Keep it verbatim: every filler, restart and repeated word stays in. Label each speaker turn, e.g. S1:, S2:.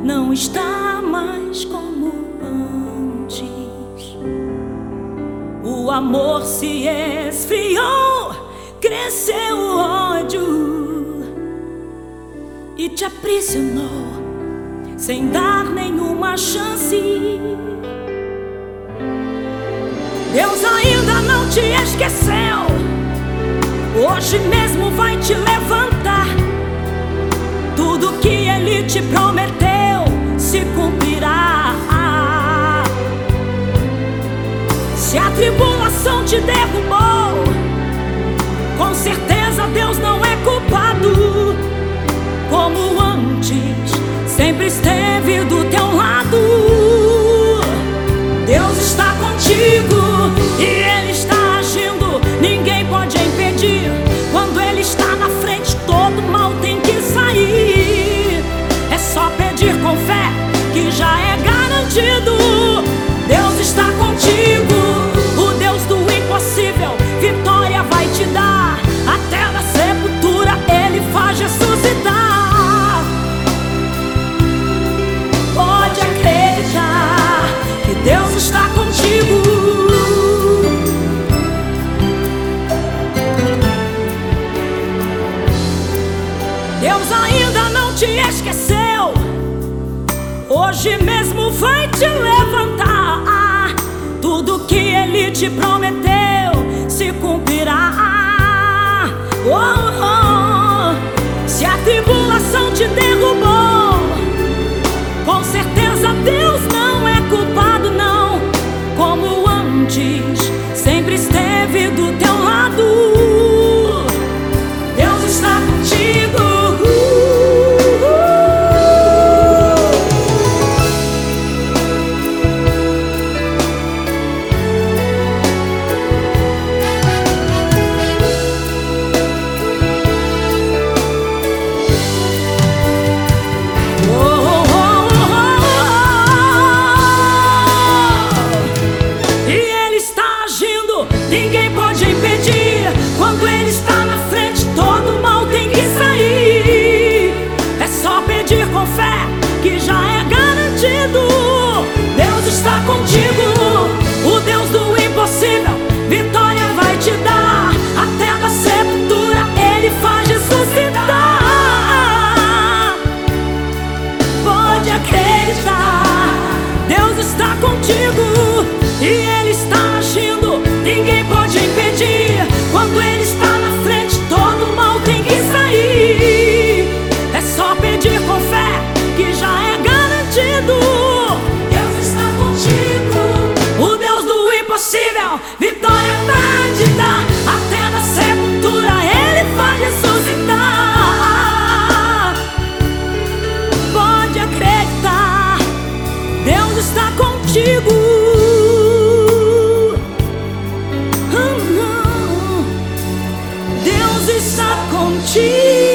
S1: não está mais como antes. O amor se esfriou, cresceu o ódio e te aprisionou sem dar nenhuma chance. Deus ainda não te esqueceu, hoje mesmo vai te levantar. Tudo que Ele te prometeu se cumprirá. Se a tribulação te derrubou, com certeza Deus não é culpado. Como antes, sempre esteve do teu lado. Deus está contigo e Ele está agindo, ninguém pode impedir. Quando Ele está na frente, todo mal tem que sair. É só pedir com fé que já é garantido. Deus está contigo, o Deus do impossível, vitória vai te dar. Até na sepultura Ele faz ressuscitar. Pode acreditar que Deus está contigo. Deus ainda não te esqueceu, hoje mesmo vai te levantar. Tudo que Ele te prometeu se cumprirá. Oh, oh. Se a tribulação te derrubou, com certeza Deus não é culpado, não. Como antes, sempre esteve do teu lado. Deus está contigo. Ninguém pode impedir. Quando Ele está na frente, todo mal tem que sair. É só pedir com fé que já é garantido. Deus está contigo, o Deus do impossível, vitória vai te dar. Até da sepultura Ele faz ressuscitar. Pode acreditar, Deus está contigo e Ele está agindo, ninguém pode impedir. Quando Ele está na frente, todo mal tem que sair. É só pedir com fé que já é garantido. Deus está contigo, o Deus do impossível, vitória vai te dar. Até na sepultura Ele faz ressuscitar. Pode acreditar, Deus está contigo. Está contigo.